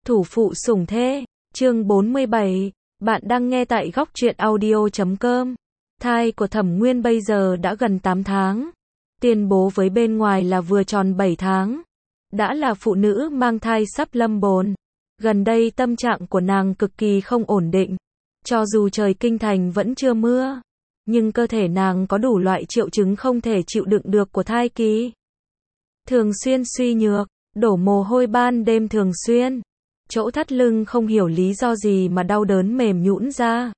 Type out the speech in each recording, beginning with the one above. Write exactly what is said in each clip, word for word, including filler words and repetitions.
Thủ phụ sủng thê, chương bốn mươi bảy, bạn đang nghe tại góc truyện audio chấm com. Thai của Thẩm Nguyên bây giờ đã gần tám tháng. Tuyên bố với bên ngoài là vừa tròn bảy tháng. Đã là phụ nữ mang thai sắp lâm bồn. Gần đây tâm trạng của nàng cực kỳ không ổn định. Cho dù trời kinh thành vẫn chưa mưa, nhưng cơ thể nàng có đủ loại triệu chứng không thể chịu đựng được của thai kỳ. Thường xuyên suy nhược, đổ mồ hôi ban đêm thường xuyên. Chỗ thắt lưng không hiểu lý do gì mà đau đớn mềm nhũn ra.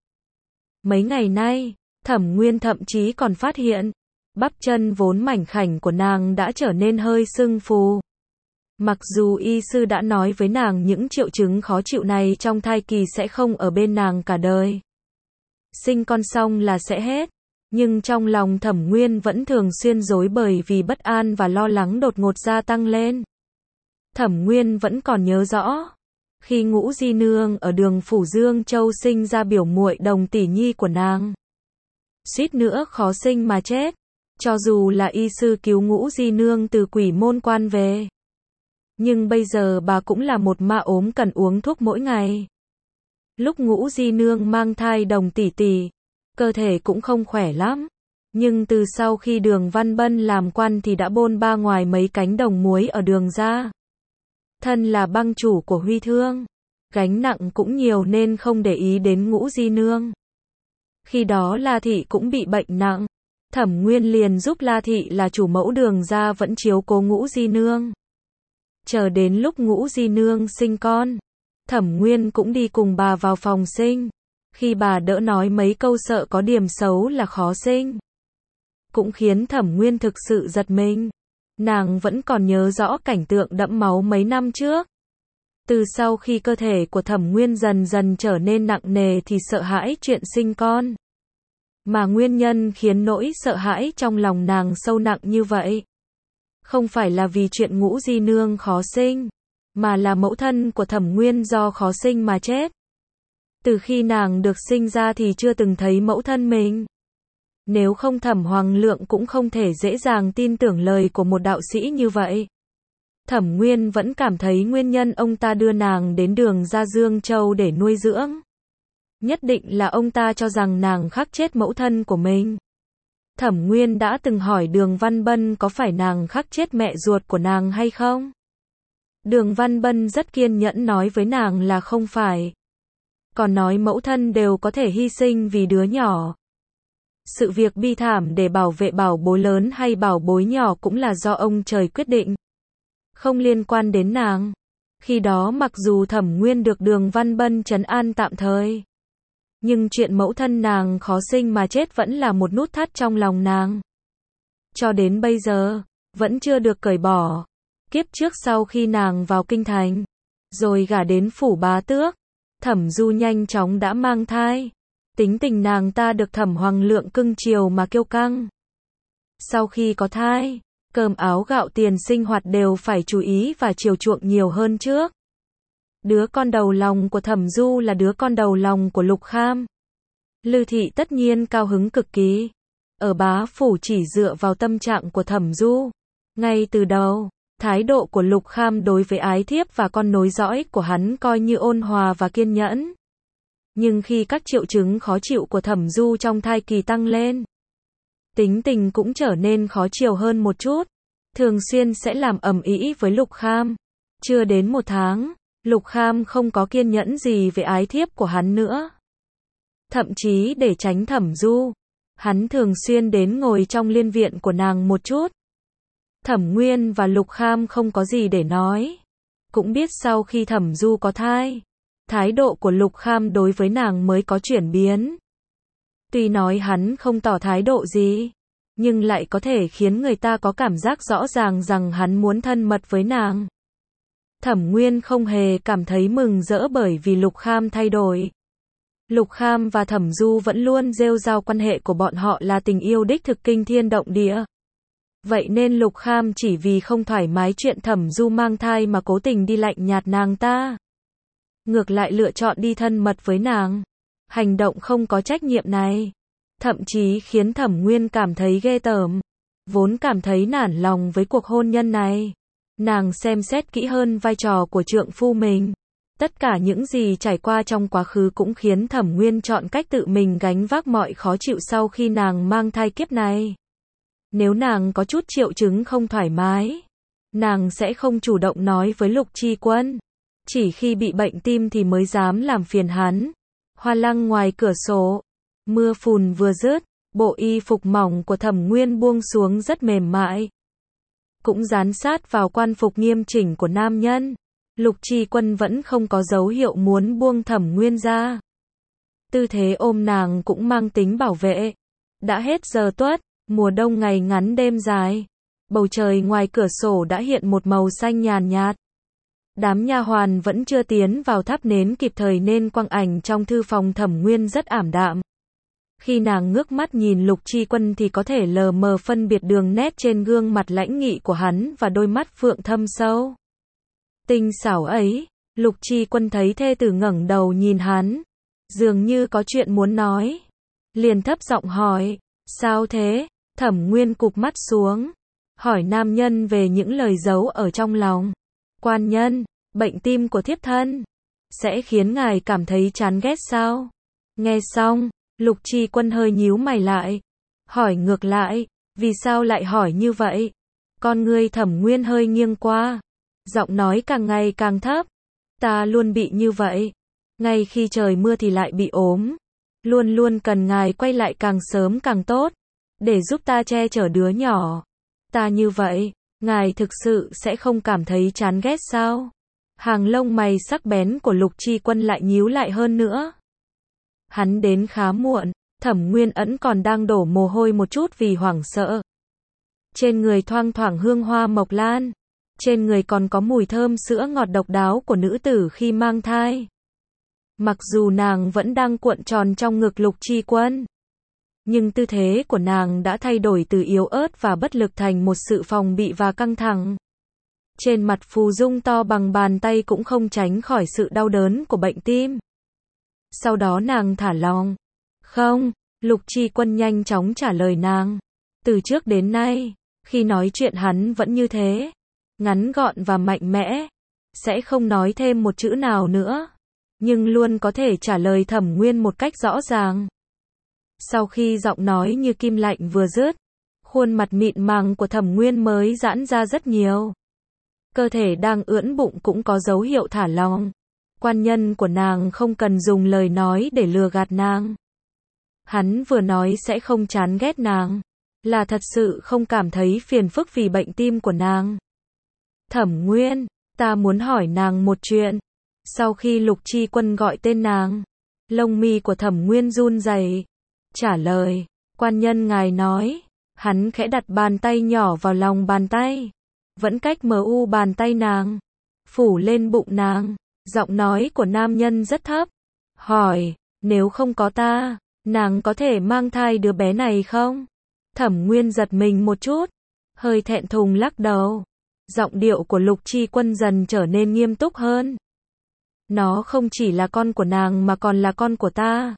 Mấy ngày nay, Thẩm Nguyên thậm chí còn phát hiện, bắp chân vốn mảnh khảnh của nàng đã trở nên hơi sưng phù. Mặc dù y sư đã nói với nàng những triệu chứng khó chịu này trong thai kỳ sẽ không ở bên nàng cả đời. Sinh con xong là sẽ hết. Nhưng trong lòng Thẩm Nguyên vẫn thường xuyên rối bời vì bất an và lo lắng đột ngột gia tăng lên. Thẩm Nguyên vẫn còn nhớ rõ. Khi Ngũ Di Nương ở đường Phủ Dương Châu sinh ra biểu muội Đồng tỷ nhi của nàng, suýt nữa khó sinh mà chết. Cho dù là y sư cứu Ngũ Di Nương từ quỷ môn quan về, nhưng bây giờ bà cũng là một ma ốm cần uống thuốc mỗi ngày. Lúc Ngũ Di Nương mang thai Đồng tỷ tỷ, cơ thể cũng không khỏe lắm. Nhưng từ sau khi Đường Văn Bân làm quan thì đã bôn ba ngoài mấy cánh đồng muối ở Đường ra. Thân là bang chủ của Huy Thương, gánh nặng cũng nhiều nên không để ý đến Ngũ Di Nương. Khi đó La Thị cũng bị bệnh nặng, Thẩm Nguyên liền giúp La Thị là chủ mẫu Đường ra vẫn chiếu cố Ngũ Di Nương. Chờ đến lúc Ngũ Di Nương sinh con, Thẩm Nguyên cũng đi cùng bà vào phòng sinh. Khi bà đỡ nói mấy câu sợ có điểm xấu là khó sinh, cũng khiến Thẩm Nguyên thực sự giật mình. Nàng vẫn còn nhớ rõ cảnh tượng đẫm máu mấy năm trước. Từ sau khi cơ thể của Thẩm Nguyên dần dần trở nên nặng nề thì sợ hãi chuyện sinh con. Mà nguyên nhân khiến nỗi sợ hãi trong lòng nàng sâu nặng như vậy, không phải là vì chuyện Ngũ Di Nương khó sinh, mà là mẫu thân của Thẩm Nguyên do khó sinh mà chết. Từ khi nàng được sinh ra thì chưa từng thấy mẫu thân mình. Nếu không Thẩm Hoàng Lượng cũng không thể dễ dàng tin tưởng lời của một đạo sĩ như vậy. Thẩm Nguyên vẫn cảm thấy nguyên nhân ông ta đưa nàng đến Đường ra Dương Châu để nuôi dưỡng, nhất định là ông ta cho rằng nàng khắc chết mẫu thân của mình. Thẩm Nguyên đã từng hỏi Đường Văn Bân có phải nàng khắc chết mẹ ruột của nàng hay không. Đường Văn Bân rất kiên nhẫn nói với nàng là không phải. Còn nói mẫu thân đều có thể hy sinh vì đứa nhỏ. Sự việc bi thảm để bảo vệ bảo bối lớn hay bảo bối nhỏ cũng là do ông trời quyết định, không liên quan đến nàng. Khi đó mặc dù Thẩm Nguyên được Đường Văn Bân trấn an tạm thời, nhưng chuyện mẫu thân nàng khó sinh mà chết vẫn là một nút thắt trong lòng nàng. Cho đến bây giờ, vẫn chưa được cởi bỏ. Kiếp trước sau khi nàng vào kinh thành, rồi gả đến phủ bá tước, Thẩm Du nhanh chóng đã mang thai. Tính tình nàng ta được Thẩm Hoàng Lượng cưng chiều mà kiêu căng. Sau khi có thai, cơm áo gạo tiền sinh hoạt đều phải chú ý và chiều chuộng nhiều hơn trước. Đứa con đầu lòng của Thẩm Du là đứa con đầu lòng của Lục Kham. Lư Thị tất nhiên cao hứng cực kỳ. Ở bá phủ chỉ dựa vào tâm trạng của Thẩm Du. Ngay từ đầu, thái độ của Lục Kham đối với ái thiếp và con nối dõi của hắn coi như ôn hòa và kiên nhẫn. Nhưng khi các triệu chứng khó chịu của Thẩm Du trong thai kỳ tăng lên, tính tình cũng trở nên khó chiều hơn một chút. Thường xuyên sẽ làm ầm ĩ với Lục Kham. Chưa đến một tháng, Lục Kham không có kiên nhẫn gì với ái thiếp của hắn nữa. Thậm chí để tránh Thẩm Du, hắn thường xuyên đến ngồi trong liên viện của nàng một chút. Thẩm Nguyên và Lục Kham không có gì để nói. Cũng biết sau khi Thẩm Du có thai, thái độ của Lục Kham đối với nàng mới có chuyển biến. Tuy nói hắn không tỏ thái độ gì, nhưng lại có thể khiến người ta có cảm giác rõ ràng rằng hắn muốn thân mật với nàng. Thẩm Nguyên không hề cảm thấy mừng rỡ bởi vì Lục Kham thay đổi. Lục Kham và Thẩm Du vẫn luôn rêu rao quan hệ của bọn họ là tình yêu đích thực kinh thiên động địa. Vậy nên Lục Kham chỉ vì không thoải mái chuyện Thẩm Du mang thai mà cố tình đi lạnh nhạt nàng ta. Ngược lại lựa chọn đi thân mật với nàng. Hành động không có trách nhiệm này, thậm chí khiến Thẩm Nguyên cảm thấy ghê tởm. Vốn cảm thấy nản lòng với cuộc hôn nhân này, nàng xem xét kỹ hơn vai trò của trượng phu mình. Tất cả những gì trải qua trong quá khứ cũng khiến Thẩm Nguyên chọn cách tự mình gánh vác mọi khó chịu sau khi nàng mang thai kiếp này. Nếu nàng có chút triệu chứng không thoải mái, nàng sẽ không chủ động nói với Lục Chi Quân. Chỉ khi bị bệnh tim thì mới dám làm phiền hắn. Hoa lăng ngoài cửa sổ, mưa phùn vừa dứt, bộ y phục mỏng của Thẩm Nguyên buông xuống rất mềm mại, cũng dán sát vào quan phục nghiêm chỉnh của nam nhân. Lục Chi Quân vẫn không có dấu hiệu muốn buông Thẩm Nguyên ra. Tư thế ôm nàng cũng mang tính bảo vệ. Đã hết giờ tuất, mùa đông ngày ngắn đêm dài. Bầu trời ngoài cửa sổ đã hiện một màu xanh nhàn nhạt. Đám nha hoàn vẫn chưa tiến vào thắp nến kịp thời nên quang ảnh trong thư phòng Thẩm Nguyên rất ảm đạm. Khi nàng ngước mắt nhìn Lục Chi Quân thì có thể lờ mờ phân biệt đường nét trên gương mặt lãnh nghị của hắn và đôi mắt phượng thâm sâu. Tinh xảo ấy, Lục Chi Quân thấy thê tử ngẩng đầu nhìn hắn, dường như có chuyện muốn nói. Liền thấp giọng hỏi, sao thế? Thẩm Nguyên cụp mắt xuống, hỏi nam nhân về những lời giấu ở trong lòng. Quan nhân, bệnh tim của thiếp thân sẽ khiến ngài cảm thấy chán ghét sao? Nghe xong, Lục Chi Quân hơi nhíu mày lại, hỏi ngược lại, vì sao lại hỏi như vậy? Con ngươi Thẩm Nguyên hơi nghiêng qua, giọng nói càng ngày càng thấp. Ta luôn bị như vậy, ngay khi trời mưa thì lại bị ốm, luôn luôn cần ngài quay lại càng sớm càng tốt, để giúp ta che chở đứa nhỏ. Ta như vậy, ngài thực sự sẽ không cảm thấy chán ghét sao? Hàng lông mày sắc bén của Lục Chi Quân lại nhíu lại hơn nữa. Hắn đến khá muộn, Thẩm Nguyên ẩn còn đang đổ mồ hôi một chút vì hoảng sợ. Trên người thoang thoảng hương hoa mộc lan, trên người còn có mùi thơm sữa ngọt độc đáo của nữ tử khi mang thai. Mặc dù nàng vẫn đang cuộn tròn trong ngực Lục Chi Quân, nhưng tư thế của nàng đã thay đổi từ yếu ớt và bất lực thành một sự phòng bị và căng thẳng. Trên mặt phù dung to bằng bàn tay cũng không tránh khỏi sự đau đớn của bệnh tim. Sau đó nàng thả lỏng. Không, Lục Chi Quân nhanh chóng trả lời nàng. Từ trước đến nay, khi nói chuyện hắn vẫn như thế, ngắn gọn và mạnh mẽ, sẽ không nói thêm một chữ nào nữa, nhưng luôn có thể trả lời Thẩm Nguyên một cách rõ ràng. Sau khi giọng nói như kim lạnh vừa dứt, khuôn mặt mịn màng của Thẩm Nguyên mới giãn ra rất nhiều. Cơ thể đang ưỡn bụng cũng có dấu hiệu thả lỏng. Quan nhân của nàng không cần dùng lời nói để lừa gạt nàng. Hắn vừa nói sẽ không chán ghét nàng, là thật sự không cảm thấy phiền phức vì bệnh tim của nàng. Thẩm Nguyên, ta muốn hỏi nàng một chuyện. Sau khi Lục Chi Quân gọi tên nàng, lông mi của Thẩm Nguyên run rẩy. Trả lời, quan nhân ngài nói. Hắn khẽ đặt bàn tay nhỏ vào lòng bàn tay, vẫn cách mờ u bàn tay nàng, phủ lên bụng nàng. Giọng nói của nam nhân rất thấp. Hỏi, nếu không có ta, nàng có thể mang thai đứa bé này không? Thẩm Nguyên giật mình một chút, hơi thẹn thùng lắc đầu. Giọng điệu của Lục Chi Quân dần trở nên nghiêm túc hơn. Nó không chỉ là con của nàng mà còn là con của ta.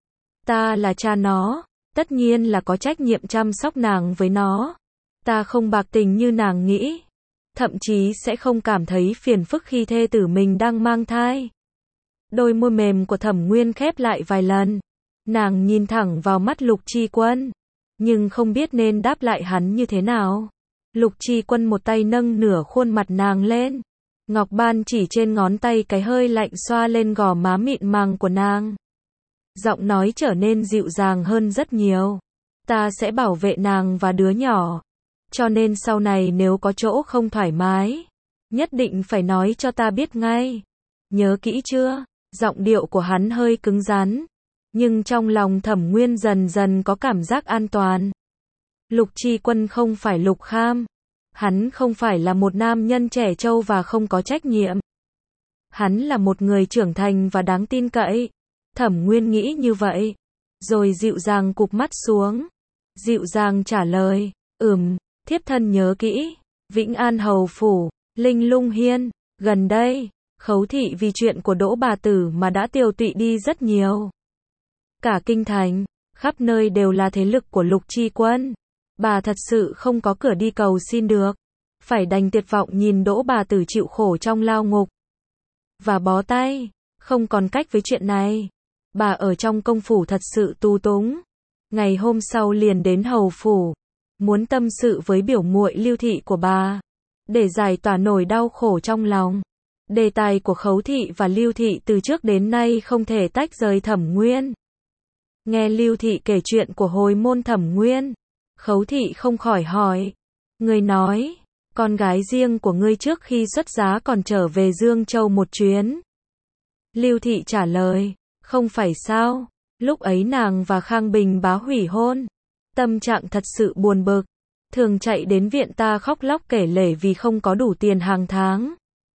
Ta là cha nó, tất nhiên là có trách nhiệm chăm sóc nàng với nó. Ta không bạc tình như nàng nghĩ. Thậm chí sẽ không cảm thấy phiền phức khi thê tử mình đang mang thai. Đôi môi mềm của Thẩm Nguyên khép lại vài lần. Nàng nhìn thẳng vào mắt Lục Chi Quân, nhưng không biết nên đáp lại hắn như thế nào. Lục Chi Quân một tay nâng nửa khuôn mặt nàng lên, ngọc ban chỉ trên ngón tay cái hơi lạnh xoa lên gò má mịn màng của nàng. Giọng nói trở nên dịu dàng hơn rất nhiều. Ta sẽ bảo vệ nàng và đứa nhỏ. Cho nên sau này nếu có chỗ không thoải mái, nhất định phải nói cho ta biết ngay. Nhớ kỹ chưa? Giọng điệu của hắn hơi cứng rắn, nhưng trong lòng Thẩm Nguyên dần dần có cảm giác an toàn. Lục Chi Quân không phải Lục Kham. Hắn không phải là một nam nhân trẻ trâu và không có trách nhiệm. Hắn là một người trưởng thành và đáng tin cậy. Thẩm Nguyên nghĩ như vậy, rồi dịu dàng cụp mắt xuống, dịu dàng trả lời, ừm, thiếp thân nhớ kỹ. Vĩnh An Hầu Phủ, Linh Lung Hiên, gần đây, Khấu thị vì chuyện của Đỗ bà tử mà đã tiều tụy đi rất nhiều. Cả kinh thành, khắp nơi đều là thế lực của Lục Chi Quân. Bà thật sự không có cửa đi cầu xin được, phải đành tuyệt vọng nhìn Đỗ bà tử chịu khổ trong lao ngục. và bó tay, không còn cách với chuyện này. Bà ở trong công phủ thật sự tù túng. Ngày hôm sau liền đến hầu phủ, muốn tâm sự với biểu muội Lưu Thị của bà, để giải tỏa nỗi đau khổ trong lòng. Đề tài của Khấu Thị và Lưu Thị từ trước đến nay không thể tách rời Thẩm Nguyên. Nghe Lưu Thị kể chuyện của hồi môn Thẩm Nguyên, Khấu Thị không khỏi hỏi. Người nói, con gái riêng của ngươi trước khi xuất giá còn trở về Dương Châu một chuyến. Lưu Thị trả lời, không phải sao, lúc ấy nàng và Khang Bình bá hủy hôn. Tâm trạng thật sự buồn bực, thường chạy đến viện ta khóc lóc kể lể vì không có đủ tiền hàng tháng.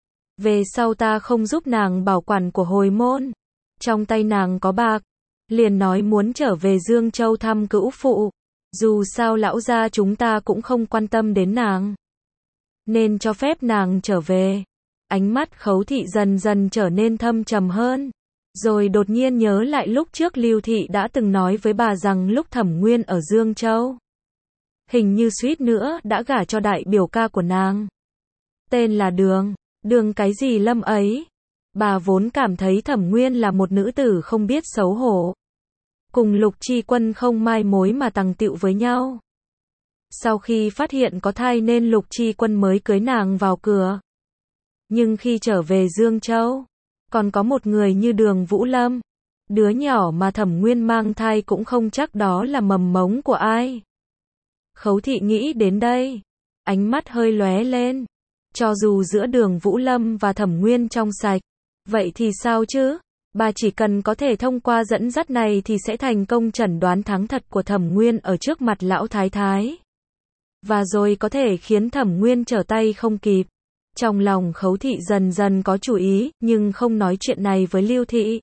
Về sau ta không giúp nàng bảo quản của hồi môn, trong tay nàng có bạc, liền nói muốn trở về Dương Châu thăm cữu phụ. Dù sao lão gia chúng ta cũng không quan tâm đến nàng, nên cho phép nàng trở về. Ánh mắt Khấu Thị dần dần trở nên thâm trầm hơn, rồi đột nhiên nhớ lại lúc trước Lưu Thị đã từng nói với bà rằng lúc Thẩm Nguyên ở Dương Châu, hình như suýt nữa đã gả cho đại biểu ca của nàng, tên là Đường, Đường cái gì Lâm ấy. Bà vốn cảm thấy Thẩm Nguyên là một nữ tử không biết xấu hổ, cùng Lục Chi Quân không mai mối mà tằng tựu với nhau. Sau khi phát hiện có thai nên Lục Chi Quân mới cưới nàng vào cửa. Nhưng khi trở về Dương Châu, còn có một người như Đường Vũ Lâm, đứa nhỏ mà Thẩm Nguyên mang thai cũng không chắc đó là mầm mống của ai. Khấu Thị nghĩ đến đây, ánh mắt hơi lóe lên. Cho dù giữa Đường Vũ Lâm và Thẩm Nguyên trong sạch, vậy thì sao chứ? Bà chỉ cần có thể thông qua dẫn dắt này thì sẽ thành công chẩn đoán thắng thật của Thẩm Nguyên ở trước mặt lão thái thái. Và rồi có thể khiến Thẩm Nguyên trở tay không kịp. Trong lòng Khấu Thị dần dần có chủ ý, nhưng không nói chuyện này với Lưu Thị.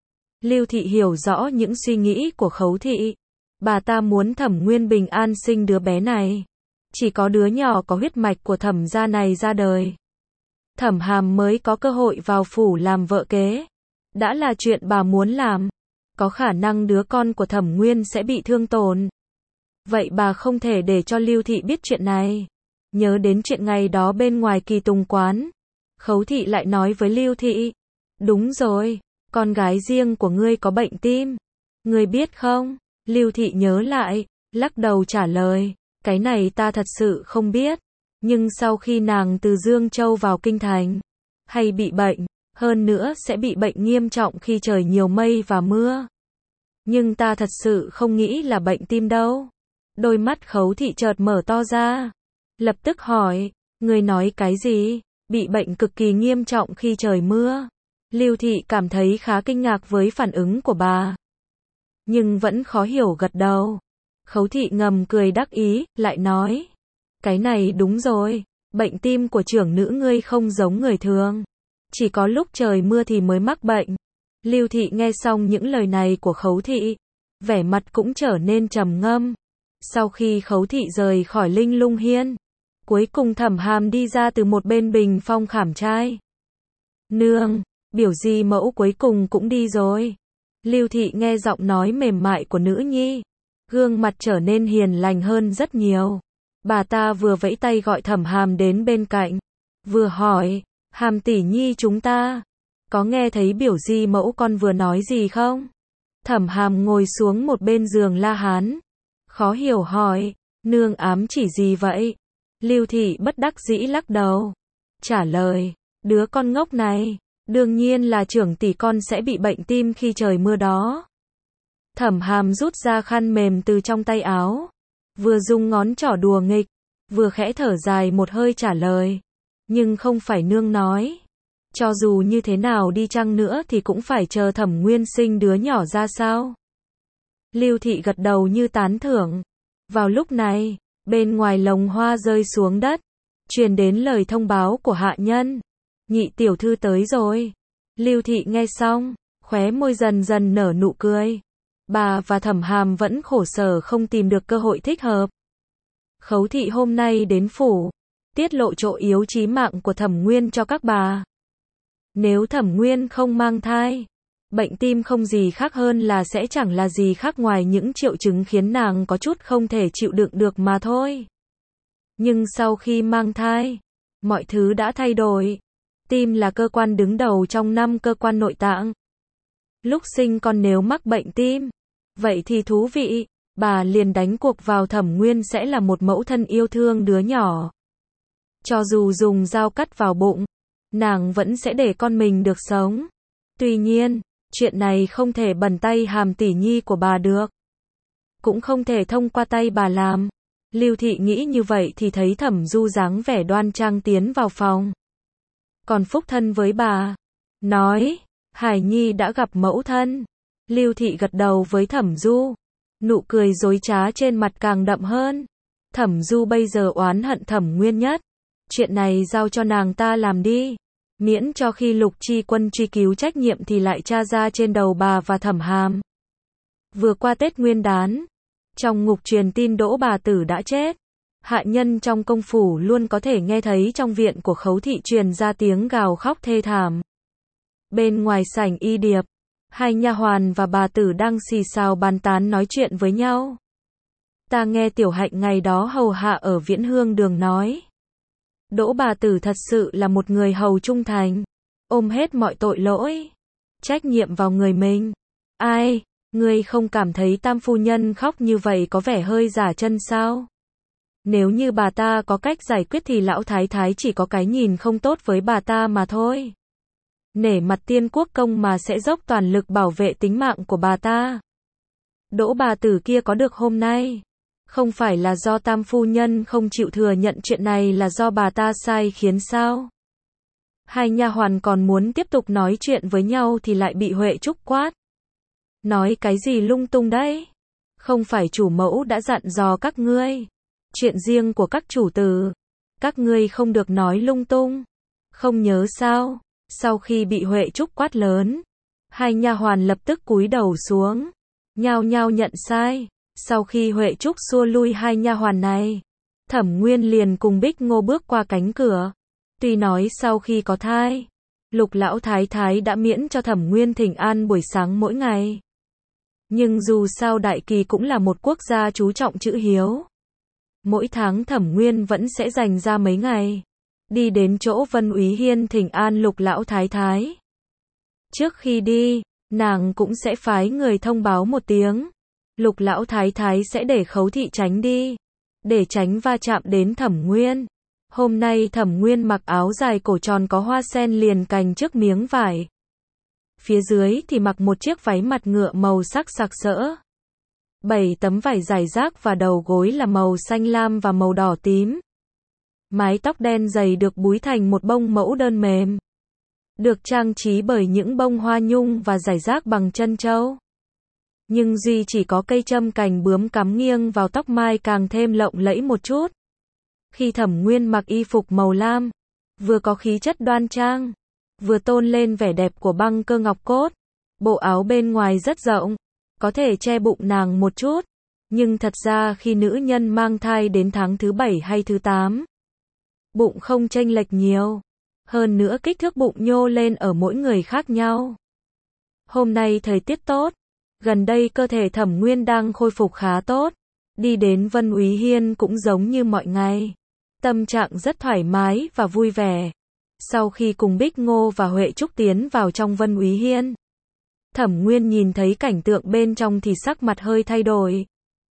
Lưu Thị hiểu rõ những suy nghĩ của Khấu Thị. Bà ta muốn Thẩm Nguyên bình an sinh đứa bé này. Chỉ có đứa nhỏ có huyết mạch của Thẩm gia này ra đời, Thẩm Hàm mới có cơ hội vào phủ làm vợ kế. Đã là chuyện bà muốn làm, có khả năng đứa con của Thẩm Nguyên sẽ bị thương tổn. Vậy bà không thể để cho Lưu Thị biết chuyện này. Nhớ đến chuyện ngày đó bên ngoài Kỳ Tùng quán, Khấu Thị lại nói với Lưu Thị, đúng rồi, con gái riêng của ngươi có bệnh tim, ngươi biết không? Lưu Thị nhớ lại, lắc đầu trả lời, cái này ta thật sự không biết. Nhưng sau khi nàng từ Dương Châu vào Kinh Thành, hay bị bệnh, hơn nữa sẽ bị bệnh nghiêm trọng khi trời nhiều mây và mưa. Nhưng ta thật sự không nghĩ là bệnh tim đâu. Đôi mắt Khấu Thị chợt mở to ra, lập tức hỏi, người nói cái gì? Bị bệnh cực kỳ nghiêm trọng khi trời mưa. Lưu Thị cảm thấy khá kinh ngạc với phản ứng của bà, nhưng vẫn khó hiểu gật đầu. Khấu Thị ngầm cười đắc ý, lại nói, cái này đúng rồi, bệnh tim của trưởng nữ ngươi không giống người thường, chỉ có lúc trời mưa thì mới mắc bệnh. Lưu Thị nghe xong những lời này của Khấu Thị, vẻ mặt cũng trở nên trầm ngâm. Sau khi Khấu Thị rời khỏi Linh Lung Hiên, cuối cùng Thẩm Hàm đi ra từ một bên bình phong khảm trai. Nương, biểu di mẫu cuối cùng cũng đi rồi. Lưu Thị nghe giọng nói mềm mại của nữ nhi, gương mặt trở nên hiền lành hơn rất nhiều. Bà ta vừa vẫy tay gọi Thẩm Hàm đến bên cạnh, vừa hỏi, Hàm tỷ nhi chúng ta, có nghe thấy biểu di mẫu con vừa nói gì không? Thẩm Hàm ngồi xuống một bên giường La Hán, khó hiểu hỏi, nương ám chỉ gì vậy? Lưu Thị bất đắc dĩ lắc đầu, trả lời, đứa con ngốc này, đương nhiên là trưởng tỷ con sẽ bị bệnh tim khi trời mưa đó. Thẩm Hàm rút ra khăn mềm từ trong tay áo, vừa dùng ngón trỏ đùa nghịch, vừa khẽ thở dài một hơi trả lời, nhưng không phải nương nói. Cho dù như thế nào đi chăng nữa thì cũng phải chờ Thẩm Nguyên sinh đứa nhỏ ra sao? Lưu Thị gật đầu như tán thưởng. Vào lúc này, bên ngoài lồng hoa rơi xuống đất, truyền đến lời thông báo của hạ nhân. Nhị tiểu thư tới rồi. Lưu Thị nghe xong, khóe môi dần dần nở nụ cười. Bà và Thẩm Hàm vẫn khổ sở không tìm được cơ hội thích hợp. Khấu Thị hôm nay đến phủ, tiết lộ chỗ yếu chí mạng của Thẩm Nguyên cho các bà. Nếu Thẩm Nguyên không mang thai, bệnh tim không gì khác hơn là sẽ chẳng là gì khác ngoài những triệu chứng khiến nàng có chút không thể chịu đựng được mà thôi. Nhưng sau khi mang thai, mọi thứ đã thay đổi. Tim là cơ quan đứng đầu trong năm cơ quan nội tạng. Lúc sinh con nếu mắc bệnh tim, vậy thì thú vị, bà liền đánh cuộc vào Thẩm Nguyên sẽ là một mẫu thân yêu thương đứa nhỏ. Cho dù dùng dao cắt vào bụng, nàng vẫn sẽ để con mình được sống. Tuy nhiên, chuyện này không thể bẩn tay Hàm tỷ nhi của bà được. Cũng không thể thông qua tay bà làm. Lưu Thị nghĩ như vậy thì thấy Thẩm Du dáng vẻ đoan trang tiến vào phòng. Còn phúc thân với bà. Nói, Hải Nhi đã gặp mẫu thân. Lưu Thị gật đầu với Thẩm Du. Nụ cười dối trá trên mặt càng đậm hơn. Thẩm Du bây giờ oán hận Thẩm Nguyên nhất. Chuyện này giao cho nàng ta làm đi. Miễn cho khi Lục Chi Quân truy cứu trách nhiệm thì lại tra ra trên đầu bà và Thẩm Hàm. Vừa qua Tết Nguyên đán, trong ngục truyền tin Đỗ bà tử đã chết. Hạ nhân trong công phủ luôn có thể nghe thấy trong viện của Khấu thị truyền ra tiếng gào khóc thê thảm. Bên ngoài sảnh y điệp, hai nha hoàn và bà tử đang xì xào bàn tán nói chuyện với nhau. Ta nghe Tiểu Hạnh ngày đó hầu hạ ở Viễn Hương Đường nói. Đỗ bà tử thật sự là một người hầu trung thành, ôm hết mọi tội lỗi, trách nhiệm vào người mình. Ai, ngươi không cảm thấy tam phu nhân khóc như vậy có vẻ hơi giả chân sao? Nếu như bà ta có cách giải quyết thì lão thái thái chỉ có cái nhìn không tốt với bà ta mà thôi. Nể mặt Tiên Quốc công mà sẽ dốc toàn lực bảo vệ tính mạng của bà ta. Đỗ bà tử kia có được hôm nay, không phải là do tam phu nhân không chịu thừa nhận chuyện này là do bà ta sai khiến sao? Hai nha hoàn còn muốn tiếp tục nói chuyện với nhau thì lại bị Huệ Trúc quát. Nói cái gì lung tung đấy? Không phải chủ mẫu đã dặn dò các ngươi. Chuyện riêng của các chủ tử. Các ngươi không được nói lung tung. Không nhớ sao? Sau khi bị Huệ Trúc quát lớn, hai nha hoàn lập tức cúi đầu xuống, nhao nhao nhận sai. Sau khi Huệ Trúc xua lui hai nha hoàn này, Thẩm Nguyên liền cùng Bích Ngô bước qua cánh cửa. Tuy nói sau khi có thai, Lục lão thái thái đã miễn cho Thẩm Nguyên thỉnh an buổi sáng mỗi ngày. Nhưng dù sao Đại Kỳ cũng là một quốc gia chú trọng chữ hiếu. Mỗi tháng Thẩm Nguyên vẫn sẽ dành ra mấy ngày, đi đến chỗ Vân Úy Hiên thỉnh an Lục lão thái thái. Trước khi đi, nàng cũng sẽ phái người thông báo một tiếng. Lục lão thái thái sẽ để Khấu thị tránh đi, để tránh va chạm đến Thẩm Nguyên. Hôm nay Thẩm Nguyên mặc áo dài cổ tròn có hoa sen liền cành trước miếng vải. Phía dưới thì mặc một chiếc váy mặt ngựa màu sắc sặc sỡ. Bảy tấm vải rải rác và đầu gối là màu xanh lam và màu đỏ tím. Mái tóc đen dày được búi thành một bông mẫu đơn mềm, được trang trí bởi những bông hoa nhung và rải rác bằng trân châu. Nhưng duy chỉ có cây châm cành bướm cắm nghiêng vào tóc mai càng thêm lộng lẫy một chút. Khi Thẩm Nguyên mặc y phục màu lam, vừa có khí chất đoan trang, vừa tôn lên vẻ đẹp của băng cơ ngọc cốt. Bộ áo bên ngoài rất rộng, có thể che bụng nàng một chút. Nhưng thật ra khi nữ nhân mang thai đến tháng thứ bảy hay thứ tám, bụng không chênh lệch nhiều. Hơn nữa kích thước bụng nhô lên ở mỗi người khác nhau. Hôm nay thời tiết tốt. Gần đây cơ thể Thẩm Nguyên đang khôi phục khá tốt. Đi đến Vân Úy Hiên cũng giống như mọi ngày. Tâm trạng rất thoải mái và vui vẻ. Sau khi cùng Bích Ngô và Huệ Trúc tiến vào trong Vân Úy Hiên, Thẩm Nguyên nhìn thấy cảnh tượng bên trong thì sắc mặt hơi thay đổi.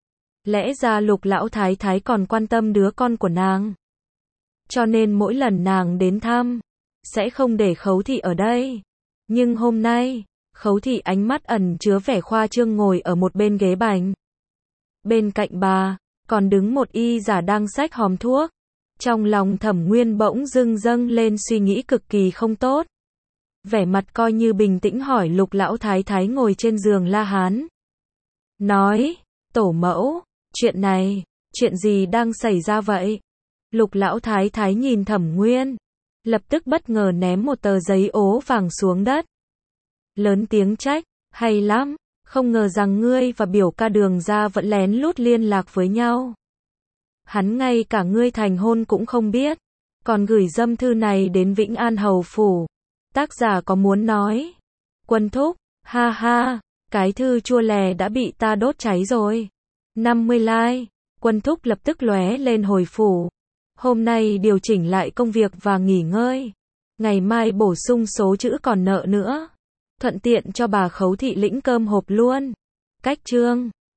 Lẽ ra Lục lão thái thái còn quan tâm đứa con của nàng. Cho nên mỗi lần nàng đến thăm, sẽ không để Khấu thị ở đây. Nhưng hôm nay, Khấu thị ánh mắt ẩn chứa vẻ khoa trương ngồi ở một bên ghế bành. Bên cạnh bà, còn đứng một y giả đang xách hòm thuốc. Trong lòng Thẩm Nguyên bỗng dưng dâng lên suy nghĩ cực kỳ không tốt. Vẻ mặt coi như bình tĩnh hỏi Lục lão thái thái ngồi trên giường La Hán. Nói, tổ mẫu, chuyện này, chuyện gì đang xảy ra vậy? Lục lão thái thái nhìn Thẩm Nguyên, lập tức bất ngờ ném một tờ giấy ố vàng xuống đất. Lớn tiếng trách, hay lắm, không ngờ rằng ngươi và biểu ca Đường gia vẫn lén lút liên lạc với nhau. Hắn ngay cả ngươi thành hôn cũng không biết, còn gửi dâm thư này đến Vĩnh An Hầu Phủ. Tác giả có muốn nói, Quân thúc, ha ha, cái thư chua lè đã bị ta đốt cháy rồi. năm mươi like, Quân thúc lập tức lóe lên hồi phủ. Hôm nay điều chỉnh lại công việc và nghỉ ngơi. Ngày mai bổ sung số chữ còn nợ nữa. Thuận tiện cho bà Khấu Thị lĩnh cơm hộp luôn. Cách chương